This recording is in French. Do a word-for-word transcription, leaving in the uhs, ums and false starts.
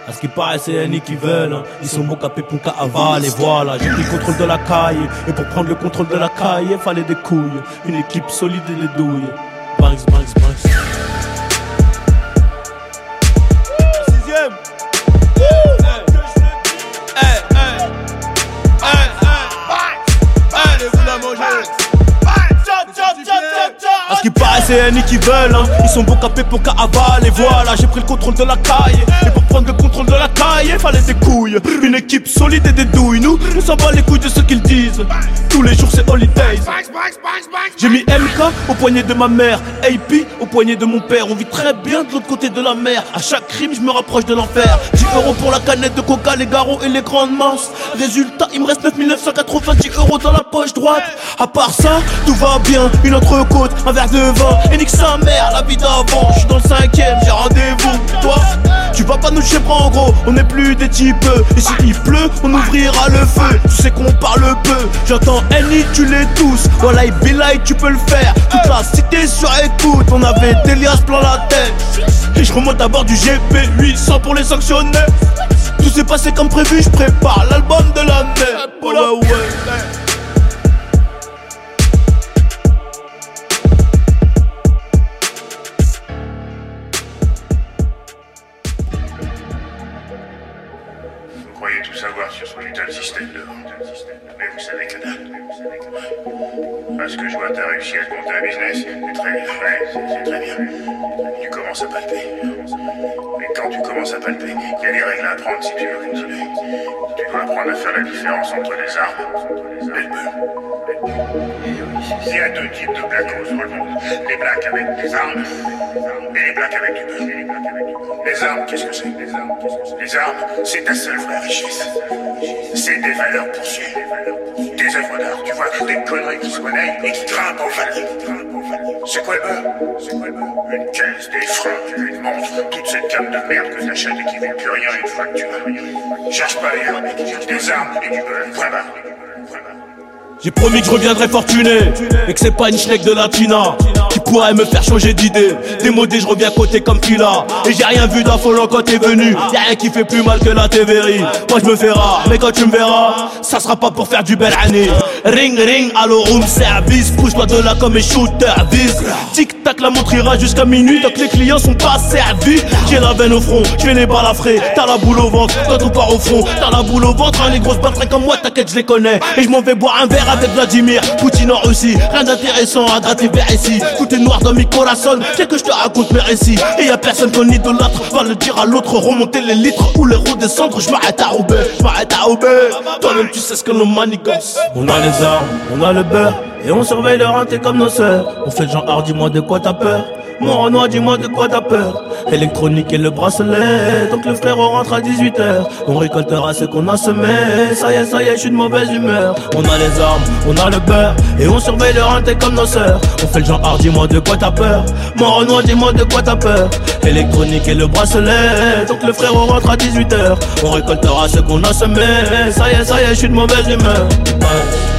À ce qui paraît, c'est N I qui veulent, hein. Ils sont bons capés pour qu'à avaler, voilà. J'ai pris le contrôle de la caille. Et pour prendre le contrôle de la caille, fallait des couilles. Une équipe solide et des douilles. Banks, banks, banks. Sixième. À ce qui paraît, c'est N I qui veulent, hein. Ils sont bons capés pour qu'à avaler, voilà. J'ai pris le contrôle de la caille. Et pour prendre le contrôle de la caille, fallait des couilles. Une équipe solide et des douilles. Nous, on s'en bat les couilles de ce qu'ils disent. Tous les jours c'est holidays. J'ai mis M K au poignet de ma mère, A P au poignet de mon père. On vit très bien de l'autre côté de la mer. À chaque crime je me rapproche de l'enfer. Dix euros pour la canette de coca, les garrots et les grandes masses. Résultat, il me reste neuf mille neuf cent quatre-vingt-dix euros dans la poche droite. À part ça, tout va bien. Une entrecôte, un verre de vin. Et nique sa mère, la vie d'avant. Je suis dans le cinquième, j'ai rendez-vous. Toi, tu vas pas nous chier en gros. On n'est plus des types. Et si il pleut, on ouvrira le feu. Tu sais qu'on parle peu. J'entends N I, tu les tous. Voilà, Billy, tu peux le faire. Toute la cité sur écoute. On avait Délias plein la tête. Et je remonte à bord du G P huit cents pour les sanctionner. Tout s'est passé comme prévu, je prépare l'album de l'année. Oh là ouais. Vous croyez tout savoir sur ce putain de système de vente, mais vous savez que dalle. Parce que je vois t'as réussi à te monter un business, c'est très bien, ouais, c'est très bien. Tu commences à palper. Mais quand tu commences à palper, il y a des règles à apprendre si tu veux continuer. Tu dois apprendre à faire la différence entre les armes et le beurre. Il y a deux types de blackos dans le monde. Les blacks avec des armes et les blacks avec du beurre. Les armes, qu'est-ce que c'est? Les armes, les armes, c'est ta seule vraie richesse. C'est des valeurs poursuivies. Des œuvres d'art, tu vois, des conneries qui se monnaient et qui grimpent en valeur. C'est quoi le beurre? C'est quoi le beurre? Une caisse, des fringues, une montre, toute cette gamme de merde que t'achètes et qui vaut plus rien une fois que tu l'as. Cherche pas ailleurs, mec, cherche des armes et du beurre. Voilà. J'ai promis que je reviendrais fortuné et que c'est pas une schneck de latina qui pourrait me faire changer d'idée. Démodé, je reviens côté comme Fila. Et j'ai rien vu d'affolant quand t'es venu. Y'a rien qui fait plus mal que la T V R I. Moi je me fais rare, mais quand tu me verras, ça sera pas pour faire du bel année. Ring ring, allo room service. Pousse-toi de là comme un shooter vise. Tic tac, la montre ira jusqu'à minuit. Donc les clients sont pas servis. J'ai la veine au front, je fais les balles à frais. T'as la boule au ventre, quand on part au front. T'as la boule au ventre, hein, les grosses balles comme moi, t'inquiète, je les connais. Et je m'en vais boire un verre avec Vladimir Poutine en Russie. Rien d'intéressant à gratter vers ici. Tout est noir dans mes corazones, c'est que je te raconte mes récits. Et y'a personne qu'on idolâtre, va le dire à l'autre. Remonter les litres ou les redescendre. Je m'arrête à Roubaix, je m'arrête à Roubaix. Toi-même tu sais ce que nos manigances. On a les armes, on a le beurre. Et on surveille le renté comme nos sœurs. On fait le genre hard, dis-moi de quoi t'as peur. Mon Renoir, dis-moi de quoi t'as peur. Électronique et le bracelet. Donc le frère rentre à dix-huit heures. On récoltera ce qu'on a semé. Ça y est, ça y est, je suis de mauvaise humeur. On a les armes, on a le beurre. Et on surveille le renté comme nos sœurs. On fait le genre hard, dis-moi de quoi t'as peur. Mon Renoir, dis-moi de quoi t'as peur. Électronique et le bracelet. Donc le frère rentre à dix-huit heures. On récoltera ce qu'on a semé. Ça y est, ça y est, je suis de mauvaise humeur. Ouais.